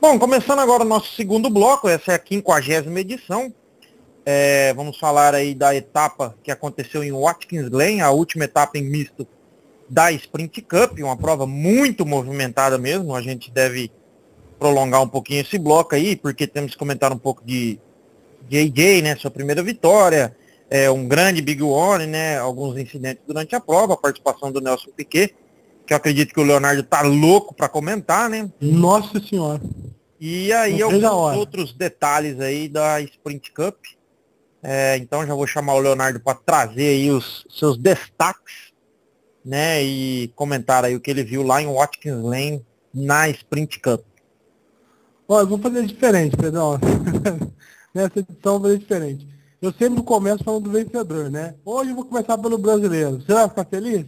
Bom, começando agora o nosso segundo bloco, essa é a 50ª edição. Vamos falar aí da etapa que aconteceu em Watkins Glen, a última etapa em misto da Sprint Cup, uma prova muito movimentada mesmo. A gente deve prolongar um pouquinho esse bloco aí, porque temos que comentar um pouco de AJ, né, sua primeira vitória, um grande Big One, né, alguns incidentes durante a prova, a participação do Nelson Piquet, que eu acredito que o Leonardo tá louco para comentar, né? Nossa senhora. E aí alguns outros detalhes aí da Sprint Cup. Então já vou chamar o Leonardo para trazer aí os seus destaques, né, e comentar aí o que ele viu lá em Watkins Glen na Sprint Cup. Olha, eu vou fazer diferente, Pedrão. Nessa edição eu vou fazer diferente. Eu sempre começo falando do vencedor, né? Hoje eu vou começar pelo brasileiro. Você vai ficar feliz?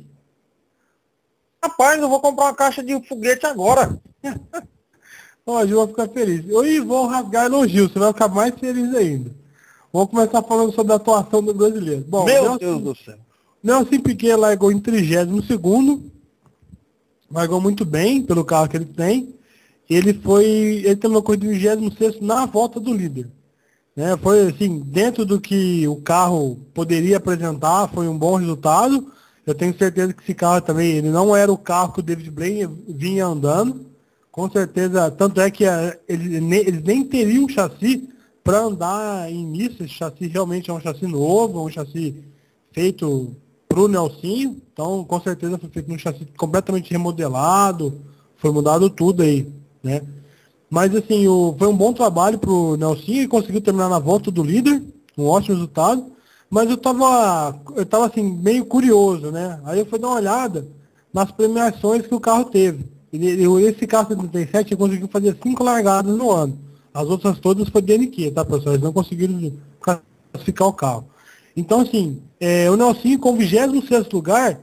Rapaz, eu vou comprar uma caixa de foguete agora. Hoje eu vou ficar feliz. E vou rasgar elogio, você vai ficar mais feliz ainda. Vamos começar falando sobre a atuação do brasileiro. Bom, Meu Deus do céu. Nelson Piquet largou em 32º, largou muito bem pelo carro que ele tem. Ele terminou corrida em 26º na volta do líder. Né? Foi assim, dentro do que o carro poderia apresentar, foi um bom resultado. Eu tenho certeza que esse carro também, ele não era o carro que o David Blaine vinha andando. Com certeza, tanto é que eles nem teriam um chassi para andar em início. Esse chassi realmente é um chassi novo, um chassi feito para o Nelsinho. Então, com certeza foi feito um chassi completamente remodelado, foi mudado tudo aí, né? Mas assim, foi um bom trabalho pro Nelsinho, ele conseguiu terminar na volta do líder, um ótimo resultado. Mas eu tava assim, meio curioso, né? Aí eu fui dar uma olhada nas premiações que o carro teve. Esse carro 77 ele conseguiu fazer 5 largadas no ano. As outras todas foi DNQ, tá, pessoal? Eles não conseguiram classificar o carro. Então, assim, o Nelsinho, com o 26º lugar,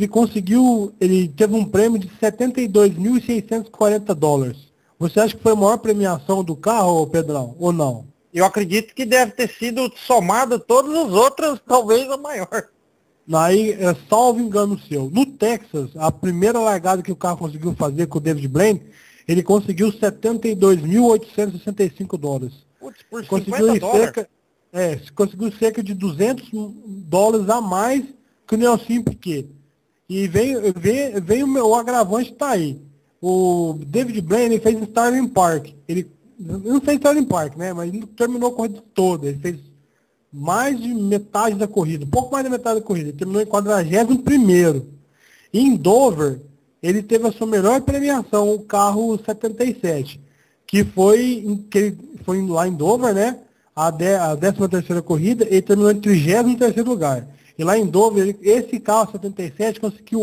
ele teve um prêmio de $72.640. Você acha que foi a maior premiação do carro, Pedrão, ou não? Eu acredito que deve ter sido somado todos os outros, talvez a maior. Aí, salvo engano seu. No Texas, a primeira largada que o carro conseguiu fazer com o David Blaine, ele conseguiu $72.865. Putz, por Conseguiu $50? Conseguiu cerca de $200 a mais que o Nelson Piquet. E vem o agravante tá aí. O David Blaine fez Starling Park. Ele não fez Starling Park, né? Mas ele terminou a corrida toda. Ele fez mais de metade da corrida, um pouco mais da metade da corrida. Ele terminou em 41º. E em Dover, ele teve a sua melhor premiação, o carro 77, que ele foi lá em Dover, né? A 13ª corrida, ele terminou em 33º lugar. E lá em Dover, esse carro 77 conseguiu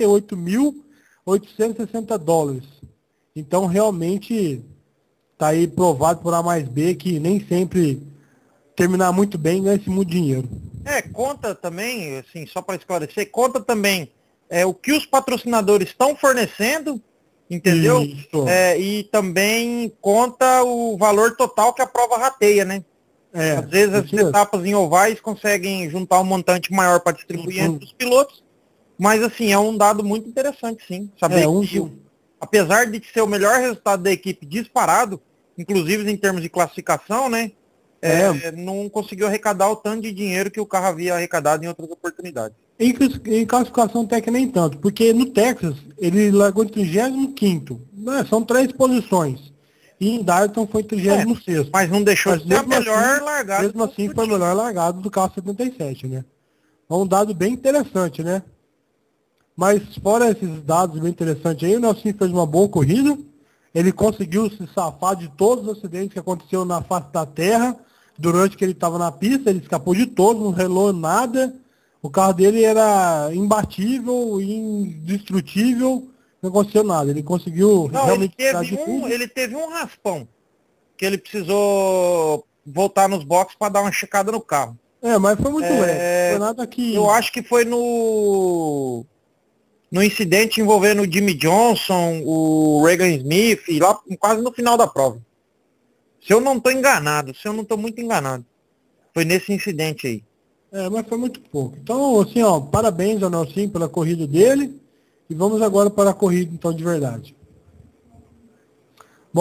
$88.860. Então, realmente, tá aí provado por A mais B que nem sempre terminar muito bem ganha esse muito dinheiro. Conta também, assim, só para esclarecer, conta também o que os patrocinadores estão fornecendo, entendeu? E também conta o valor total que a prova rateia, né? Às vezes as etapas em ovais conseguem juntar um montante maior para distribuir entre os pilotos, mas assim, é um dado muito interessante, sim. Saber que, apesar de ser o melhor resultado da equipe disparado, inclusive em termos de classificação, né? Não conseguiu arrecadar o tanto de dinheiro que o carro havia arrecadado em outras oportunidades. Em classificação técnica nem tanto, porque no Texas ele largou em 35º, né? São 3 posições. E em Darton foi em 36º. Mas não deixou de ser a melhor largada. Mesmo assim foi a melhor largada do carro 77, né? É um dado bem interessante, né? Mas fora esses dados bem interessantes aí, o Nelson fez uma boa corrida. Ele conseguiu se safar de todos os acidentes que aconteceram na face da terra durante que ele estava na pista. Ele escapou de todos, não relou nada. O carro dele era imbatível, indestrutível, não aconteceu nada. Ele conseguiu realmente ele teve um raspão, que ele precisou voltar nos boxes para dar uma checada no carro. Mas foi muito leve. Foi nada que... Eu acho que foi no incidente envolvendo o Jimmy Johnson, o Regan Smith, e lá quase no final da prova. Se eu não estou muito enganado. Foi nesse incidente aí. Mas foi muito pouco. Então, assim, parabéns ao Nelson pela corrida dele. E vamos agora para a corrida, então, de verdade. Bom,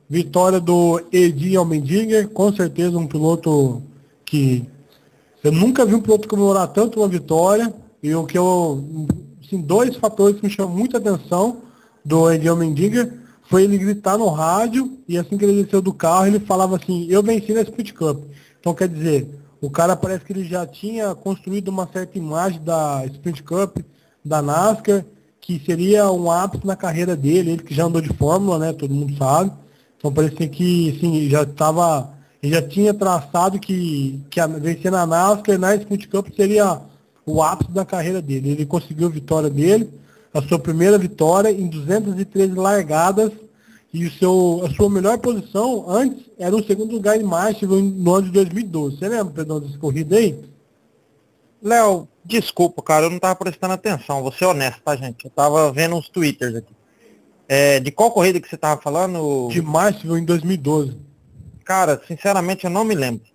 vitória do Eddie Allmendinger, com certeza um piloto que eu nunca vi um piloto comemorar tanto uma vitória, e o que assim, dois fatores que me chamam muita atenção do Eddie Allmendinger foi ele gritar no rádio, e assim que ele desceu do carro, ele falava assim, eu venci na Sprint Cup. Então, quer dizer, o cara parece que ele já tinha construído uma certa imagem da Sprint Cup, da NASCAR, que seria um ápice na carreira dele, ele que já andou de Fórmula, né, todo mundo sabe. Então, parecia que, assim, ele já tinha traçado que vencer na NASCAR, na Sprint Cup, seria o ápice da carreira dele. Ele conseguiu a vitória dele, a sua primeira vitória em 213 largadas, e a sua melhor posição antes era o segundo lugar em marcha no ano de 2012. Você lembra, Pedrão, dessa corrida aí? Léo, desculpa, cara, eu não tava prestando atenção, vou ser honesto, tá, gente? Eu tava vendo uns twitters aqui. De qual corrida que você tava falando? De marcha em 2012. Cara, sinceramente eu não me lembro.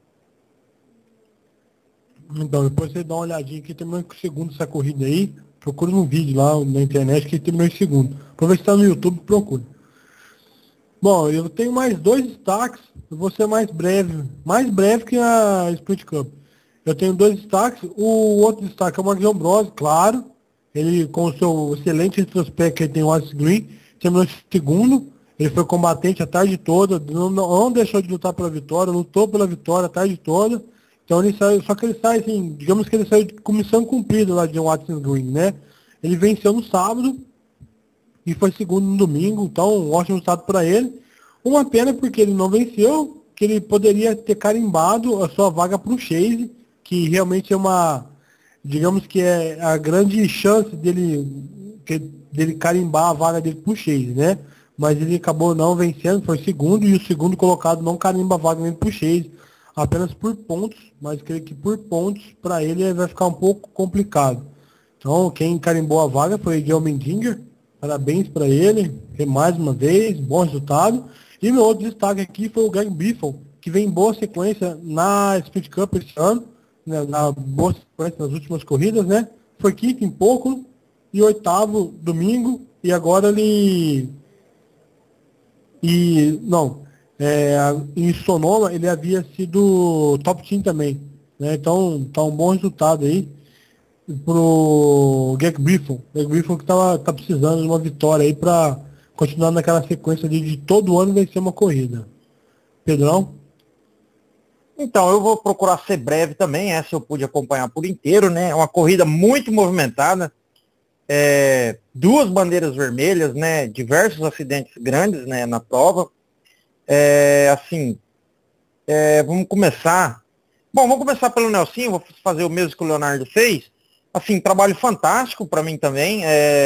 Então, depois você dá uma olhadinha aqui, terminou em segundo essa corrida aí. Procura no vídeo lá na internet que ele terminou em segundo. Pra ver se tá no YouTube, procura. Bom, eu tenho mais dois destaques, eu vou ser mais breve que a Sprint Cup. Eu tenho dois destaques, o outro destaque é o Marcos Ambrosio, claro, ele com o seu excelente retrospecto que ele tem o Alex Green, terminou em segundo, ele foi combatente a tarde toda, não deixou de lutar pela vitória, lutou pela vitória a tarde toda, então ele saiu, só que ele sai assim, digamos que ele saiu de comissão cumprida lá de Watson Green, né? Ele venceu no sábado, e foi segundo no domingo, então um ótimo resultado para ele. Uma pena porque ele não venceu, que ele poderia ter carimbado a sua vaga para o Chase, que realmente é digamos que é a grande chance dele carimbar a vaga dele para o Chase, né? Mas ele acabou não vencendo, foi segundo, e o segundo colocado não carimba a vaga dele para o Chase, apenas por pontos, mas creio que por pontos para ele vai ficar um pouco complicado. Então quem carimbou a vaga foi o Eddie Allmendinger. Parabéns para ele, mais uma vez, bom resultado. E meu outro destaque aqui foi o Greg Biffle, que vem em boa sequência na Sprint Cup esse ano, né, na boa sequência nas últimas corridas, né? Foi quinto em pouco e oitavo domingo, e agora ele... Não, em Sonoma ele havia sido top 10 também, né? Então tá um bom resultado aí pro Greg Biffle. Greg Biffle que tá precisando de uma vitória aí para continuar naquela sequência de todo ano vencer uma corrida. Pedrão? Então, eu vou procurar ser breve também, essa eu pude acompanhar por inteiro, né? É uma corrida muito movimentada, duas bandeiras vermelhas, né? Diversos acidentes grandes, né? Na prova. Vamos começar. Bom, vamos começar pelo Nelsinho, vou fazer o mesmo que o Leonardo fez. Assim, trabalho fantástico para mim também.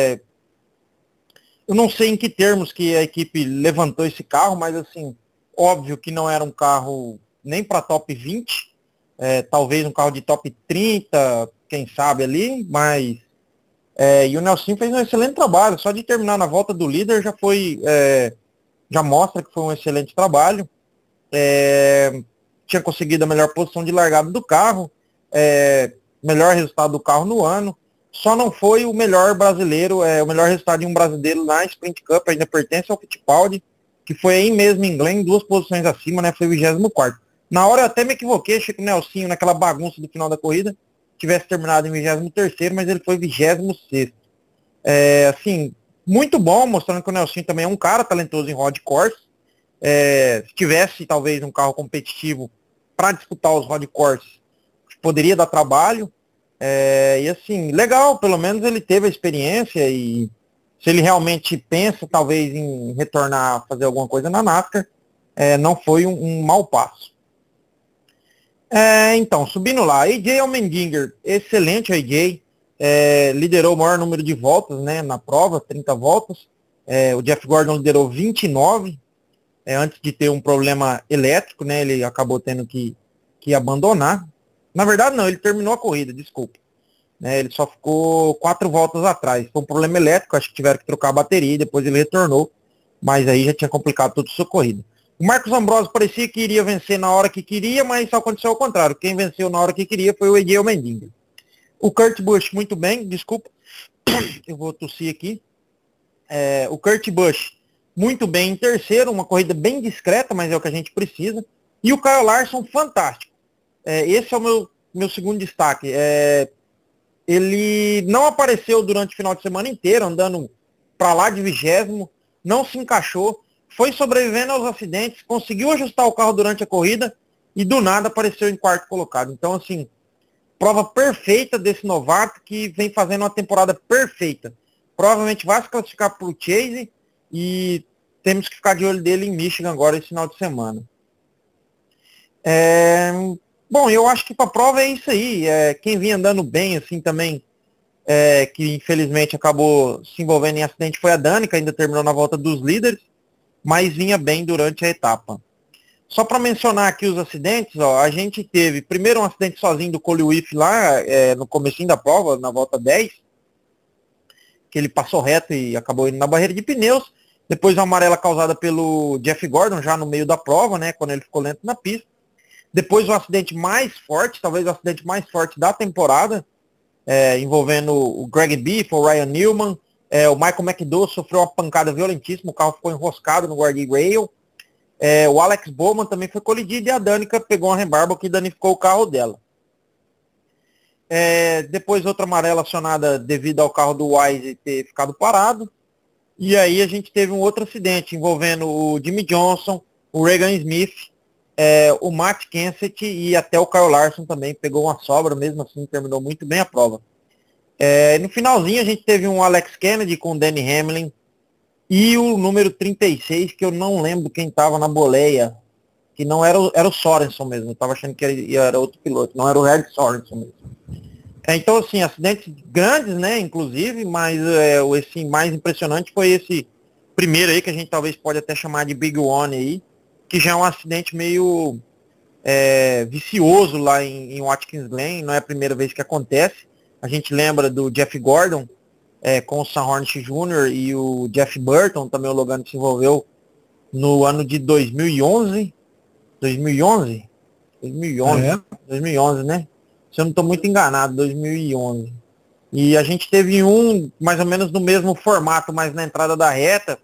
Eu não sei em que termos que a equipe levantou esse carro, mas assim, óbvio que não era um carro nem para top 20, talvez um carro de top 30, quem sabe ali, mas e o Nelson fez um excelente trabalho, só de terminar na volta do líder já mostra que foi um excelente trabalho. Tinha conseguido a melhor posição de largada do carro, melhor resultado do carro no ano. Só não foi o melhor brasileiro, o melhor resultado de um brasileiro na Sprint Cup, ainda pertence ao Fittipaldi, que foi aí mesmo em Glen, duas posições acima, né? Foi o 24º. Na hora eu até me equivoquei, achei que o Nelsinho, naquela bagunça do final da corrida, tivesse terminado em 23º, mas ele foi 26º. Assim, muito bom, mostrando que o Nelsinho também é um cara talentoso em road course. Se tivesse talvez um carro competitivo para disputar os road course, poderia dar trabalho. E assim, legal, pelo menos ele teve a experiência, e se ele realmente pensa talvez em retornar a fazer alguma coisa na NASCAR, não foi um mau passo. Então, subindo lá, AJ Allmendinger, excelente AJ, liderou o maior número de voltas, né, na prova, 30 voltas. O Jeff Gordon liderou 29, antes de ter um problema elétrico, né, ele acabou tendo que abandonar. Na verdade não, ele terminou a corrida, desculpa. Ele só ficou 4 voltas atrás. Foi um problema elétrico, acho que tiveram que trocar a bateria e depois ele retornou. Mas aí já tinha complicado toda a sua corrida. O Marcos Ambrosio parecia que iria vencer na hora que queria, mas só aconteceu ao contrário. Quem venceu na hora que queria foi o Eddie Allmendinger. O Kurt Busch, muito bem, desculpa. Eu vou tossir aqui. O Kurt Busch muito bem em terceiro, uma corrida bem discreta, mas é o que a gente precisa. E o Kyle Larson, fantástico. Esse é o meu segundo destaque. Ele não apareceu durante o final de semana inteiro, andando para lá de 20º, não se encaixou, foi sobrevivendo aos acidentes, conseguiu ajustar o carro durante a corrida e do nada apareceu em quarto colocado. Então, assim, prova perfeita desse novato que vem fazendo uma temporada perfeita. Provavelmente vai se classificar para o Chase e temos que ficar de olho dele em Michigan agora esse final de semana. Bom, eu acho que para a prova é isso aí. Quem vinha andando bem assim também, que infelizmente acabou se envolvendo em acidente, foi a Dani, que ainda terminou na volta dos líderes, mas vinha bem durante a etapa. Só para mencionar aqui os acidentes, ó, a gente teve primeiro um acidente sozinho do Cole Whiff lá no comecinho da prova, na volta 10, que ele passou reto e acabou indo na barreira de pneus. Depois uma amarela causada pelo Jeff Gordon já no meio da prova, né, quando ele ficou lento na pista. Depois o acidente mais forte, talvez o acidente mais forte da temporada, envolvendo o Greg Biff, o Ryan Newman, o Michael McDowell sofreu uma pancada violentíssima, o carro ficou enroscado no guardrail. O Alex Bowman também foi colidido e a Danica pegou uma rebarba que danificou o carro dela. Depois outra amarela acionada devido ao carro do Wise ter ficado parado. E aí a gente teve um outro acidente envolvendo o Jimmy Johnson, o Regan Smith, o Matt Kenseth e até o Kyle Larson também pegou uma sobra, mesmo assim terminou muito bem a prova. No finalzinho a gente teve um Alex Kennedy com o Danny Hamlin e o número 36, que eu não lembro quem estava na boleia, que não era o Sorenson mesmo, eu estava achando que era outro piloto, não era o Red Sorenson mesmo. Então, assim, acidentes grandes, né, inclusive, mas esse mais impressionante foi esse primeiro aí, que a gente talvez pode até chamar de Big One aí, que já é um acidente meio vicioso lá em Watkins Glen, não é a primeira vez que acontece. A gente lembra do Jeff Gordon com o Sam Hornish Jr. e o Jeff Burton, também o Logano se envolveu no ano de 2011, 2011, né? Se eu não estou muito enganado, 2011. E a gente teve um, mais ou menos no mesmo formato, mas na entrada da reta,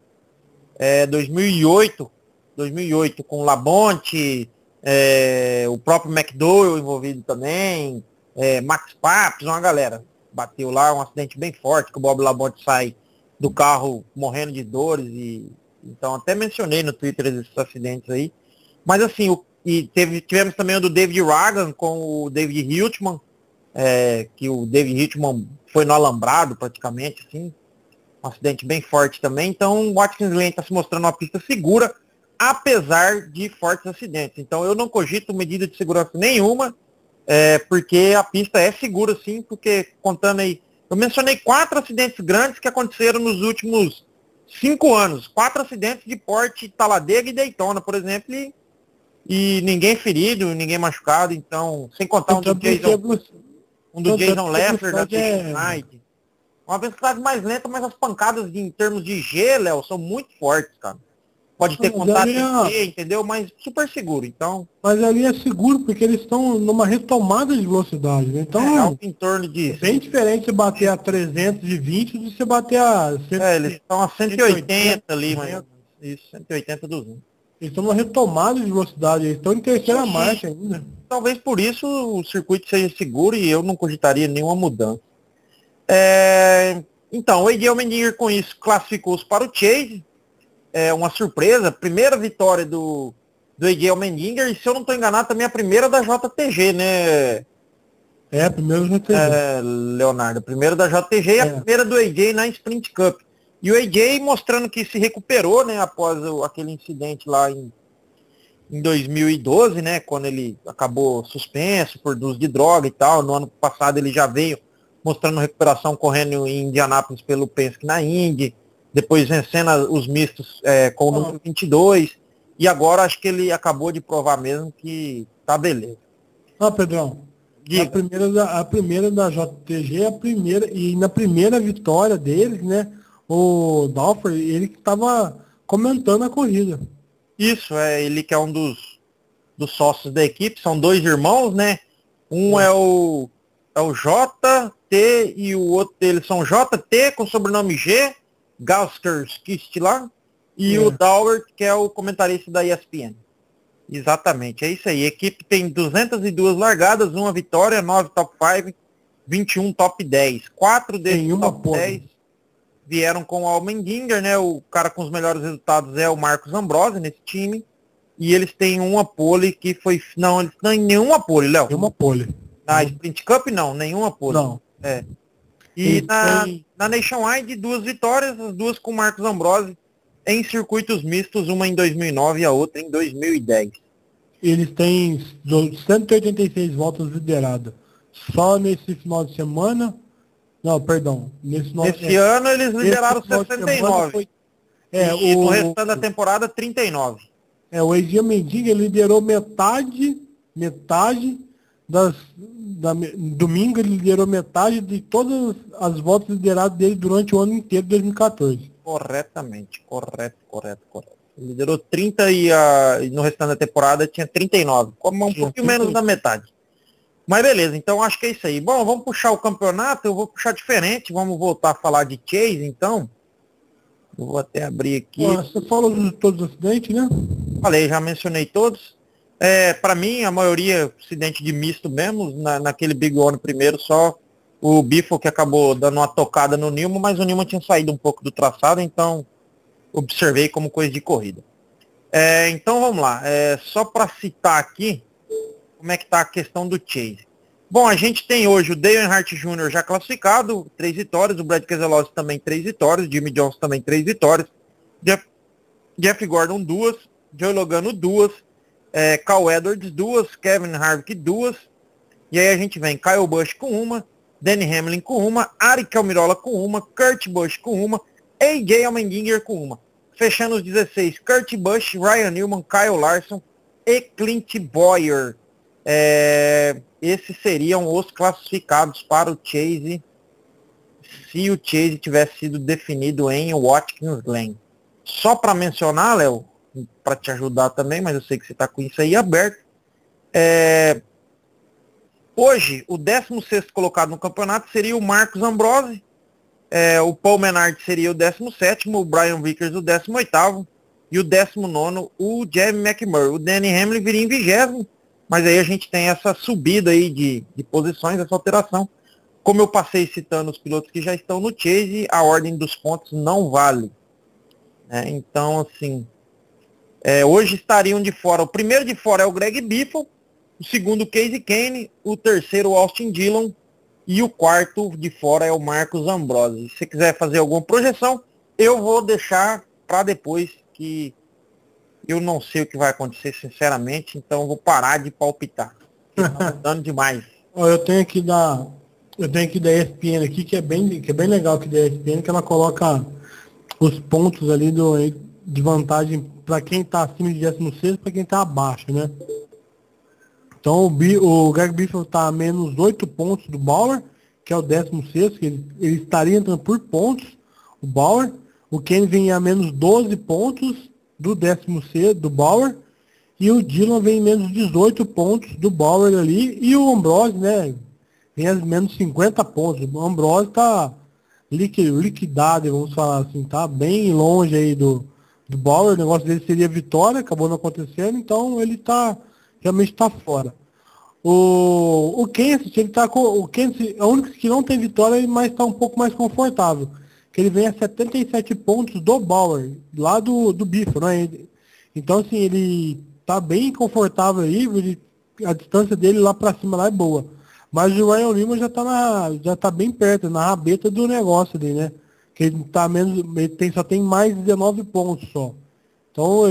2008, com o Labonte, o próprio McDowell envolvido também, Max Papps, uma galera. Bateu lá, um acidente bem forte, que o Bob Labonte sai do carro morrendo de dores. Então até mencionei no Twitter esses acidentes aí. Mas assim, tivemos também o do David Ragan com o David Hiltman, que o David Hiltman foi no alambrado praticamente, assim. Um acidente bem forte também. Então o Watkins Glen está se mostrando uma pista segura, apesar de fortes acidentes. Então eu não cogito medida de segurança nenhuma, porque a pista é segura sim, porque contando aí, eu mencionei 4 acidentes grandes que aconteceram nos últimos 5 anos. 4 acidentes de porte Talladega e Daytona, por exemplo, e ninguém ferido, ninguém machucado, então, sem contar um do Jason Leffler, da Knight. Uma velocidade mais lenta, mas as pancadas em termos de G, Léo, são muito fortes, cara. Pode ter contato em G, entendeu? Mas super seguro, então... Mas ali é seguro porque eles estão numa retomada de velocidade, né? Então, algo em torno de... É bem diferente você bater a 320 do que você bater a... eles estão a 180 ali, mas... Isso, 180 200. Eles estão numa retomada de velocidade, eles estão em terceira marcha ainda. Talvez por isso o circuito seja seguro e eu não cogitaria nenhuma mudança. Então, o AJ Allmendinger com isso classificou-se para o Chase. Uma surpresa, primeira vitória do AJ Allmendinger, e se eu não estou enganado, também a primeira da JTG, né? A primeira da JTG. Leonardo, a primeira da JTG e a primeira do AJ na Sprint Cup. E o AJ mostrando que se recuperou, né, após aquele incidente lá em 2012, né, quando ele acabou suspenso por uso de droga e tal. No ano passado ele já veio mostrando recuperação correndo em Indianápolis pelo Penske na Indy, depois vencendo os mistos com o número 22, e agora acho que ele acabou de provar mesmo que tá beleza. Pedrão, a primeira da JTG, e na primeira vitória deles, né, o Dalfer, ele que estava comentando a corrida. Isso, ele que é um dos sócios da equipe, são 2 irmãos, né? Um é o JT e o outro deles são JT com sobrenome G, Gaskers Kist lá, e o Dowler, que é o comentarista da ESPN. Exatamente, é isso aí. A equipe tem 202 largadas, 1 vitória, 9 top 5, 21 top 10. 4 desses top 10 vieram com o Allmendinger, né? O cara com os melhores resultados é o Marcos Ambrose nesse time. E eles têm uma pole que foi... Não, eles não têm nenhuma pole, Léo. Nenhuma pole. Na Sprint Cup, não, nenhuma pole. Não. É. E na Nationwide, 2 vitórias, as 2 com o Marcos Ambrose, em circuitos mistos, uma em 2009 e a outra em 2010. Eles têm 186 voltas lideradas. Só nesse final de semana... Não, perdão. Nesse ano eles lideraram 69. E no restante da temporada, 39. O Eiji Mendiga liderou metade domingo ele liderou metade de todas as voltas lideradas dele durante o ano inteiro de 2014. Corretamente, correto. Ele liderou 30 e no restante da temporada tinha 39, como um pouquinho menos da metade. Mas beleza, então acho que é isso aí. Bom, vamos puxar o campeonato, eu vou puxar diferente, vamos voltar a falar de Chase, então. Eu vou até abrir aqui. Você falou de todos os acidentes, né? Falei, já mencionei todos. Para mim, a maioria acidente de misto mesmo, naquele Big One primeiro, só o Biffle que acabou dando uma tocada no Newman, mas o Newman tinha saído um pouco do traçado, então observei como coisa de corrida. Então vamos lá, só para citar aqui como é que está a questão do Chase. Bom, a gente tem hoje o Dale Earnhardt Jr. já classificado, 3 vitórias, o Brad Keselowski também 3 vitórias, Jimmy Johnson também 3 vitórias, Jeff Gordon 2, Joey Logano 2, Cal Edwards 2, Kevin Harvick 2, e aí a gente vem Kyle Busch com 1, Danny Hamlin com 1, Ari Almirola com 1, Kurt Busch com 1, AJ Allmendinger com 1. Fechando os 16, Kurt Busch, Ryan Newman, Kyle Larson e Clint Bowyer. Esses seriam os classificados para o Chase, se o Chase tivesse sido definido em Watkins Glen. Só para mencionar, Léo, para te ajudar também, mas eu sei que você está com isso aí aberto. Hoje, o 16º colocado no campeonato seria o Marcos Ambrose, o Paul Menard seria o 17º, o Brian Vickers o 18º e o 19º o Jamie McMurray. O Danny Hamlin viria em 20º, mas aí a gente tem essa subida aí de posições, essa alteração. Como eu passei citando os pilotos que já estão no Chase, a ordem dos pontos não vale. Então, assim, hoje estariam de fora. O primeiro de fora é o Greg Biffle, o segundo o Casey Kane, o terceiro o Austin Dillon e o quarto de fora é o Marcos Ambrose. Se você quiser fazer alguma projeção, eu vou deixar para depois, que eu não sei o que vai acontecer, sinceramente, então eu vou parar de palpitar. Tá mudando demais. Eu tenho aqui da ESPN aqui, que é bem legal que da ESPN, que ela coloca os pontos ali de vantagem para quem está acima de 16 para quem está abaixo, né? Então o Greg Biffle está a menos 8 pontos do Bauer, que é o 16º, que ele estaria entrando por pontos, o Bauer. O Kenny vem a menos 12 pontos do 16º do Bauer, e o Dillon vem em menos 18 pontos do Bauer ali, e o Ambrose, né, vem a menos 50 pontos. O Ambrose está liquidado, vamos falar assim, tá bem longe aí do Bauer. O negócio dele seria vitória, acabou não acontecendo, então ele realmente está fora. O Kenseth, ele tá com o Kenseth, é o único que não tem vitória, mas está um pouco mais confortável, que ele vem a 77 pontos do Bauer, lá do Biffle, né? Então, assim, ele tá bem confortável aí, a distância dele lá para cima lá é boa. Mas o Ryan Newman já tá bem perto, na rabeta do negócio dele, né? Que ele tá menos, só tem mais 19 pontos só. Então,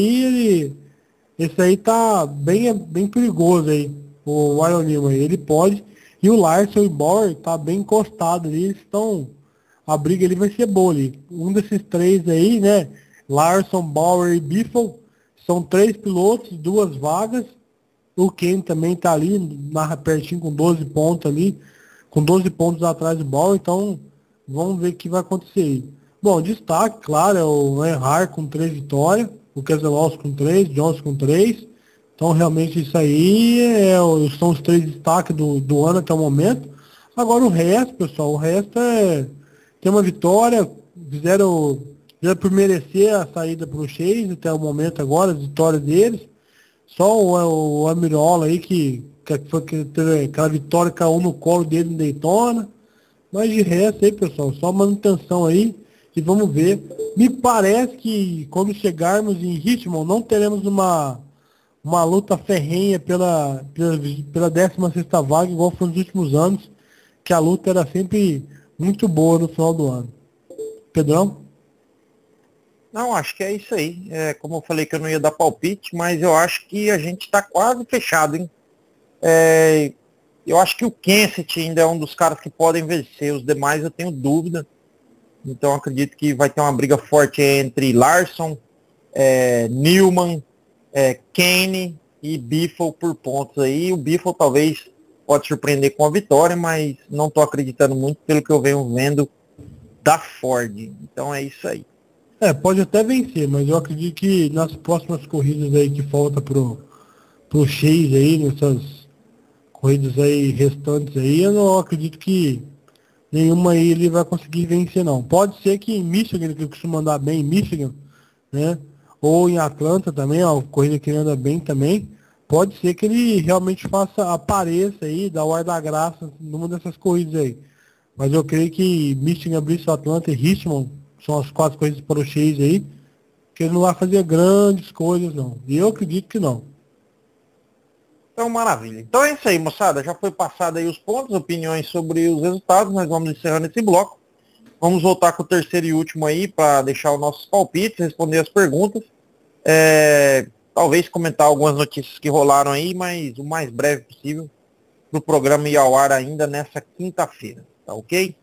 esse aí tá bem perigoso aí, o Ryan Newman. Ele pode, e o Larson e o Bauer tá bem encostado ali, eles estão, a briga ali vai ser boa ali. Um desses três aí, né? Larson, Bauer e Biffle, são 3 pilotos, 2 vagas. O Ken também tá ali, pertinho com 12 pontos ali, com 12 pontos atrás do Bauer, então vamos ver o que vai acontecer aí. Bom, destaque, claro, é o Earnhardt com 3 vitórias, o Keselowski com 3, Johnson com 3. Então realmente isso aí são os 3 destaques do ano até o momento. Agora o resto, pessoal, tem uma vitória, fizeram já por merecer a saída para o Chase até o momento agora, a vitória deles. Só o Amirola aí foi que teve aquela vitória que caiu no colo dele em Daytona. Mas de resto aí, pessoal, só manutenção aí e vamos ver. Me parece que quando chegarmos em Richmond não teremos uma luta ferrenha pela 16ª vaga, igual foi nos últimos anos, que a luta era sempre muito boa no final do ano. Pedrão? Não, acho que é isso aí. Como eu falei que eu não ia dar palpite, mas eu acho que a gente está quase fechado, hein? Eu acho que o Kenseth ainda é um dos caras que podem vencer. Os demais eu tenho dúvida. Então acredito que vai ter uma briga forte entre Larson, Newman, Kane e Biffle por pontos aí. O Biffle talvez pode surpreender com a vitória, mas não estou acreditando muito pelo que eu venho vendo da Ford. Então é isso aí. Pode até vencer, mas eu acredito que nas próximas corridas aí que falta pro Chase aí, nessas corridas aí restantes aí, eu não acredito que nenhuma aí ele vai conseguir vencer não. Pode ser que em Michigan, ele costuma andar bem em Michigan, né? Ou em Atlanta também, ó, corrida que ele anda bem também. Pode ser que ele realmente apareça aí, dá o ar da graça numa dessas corridas aí. Mas eu creio que Michigan, Bristol, Atlanta e Richmond são as 4 corridas para o Chase aí, que ele não vai fazer grandes coisas não. E eu acredito que não. Então, maravilha. Então é isso aí, moçada. Já foi passado aí os pontos, opiniões sobre os resultados. Nós vamos encerrando esse bloco. Vamos voltar com o terceiro e último aí para deixar os nossos palpites, responder as perguntas. Talvez comentar algumas notícias que rolaram aí, mas o mais breve possível para o programa ir ao ar ainda nessa quinta-feira. Tá ok?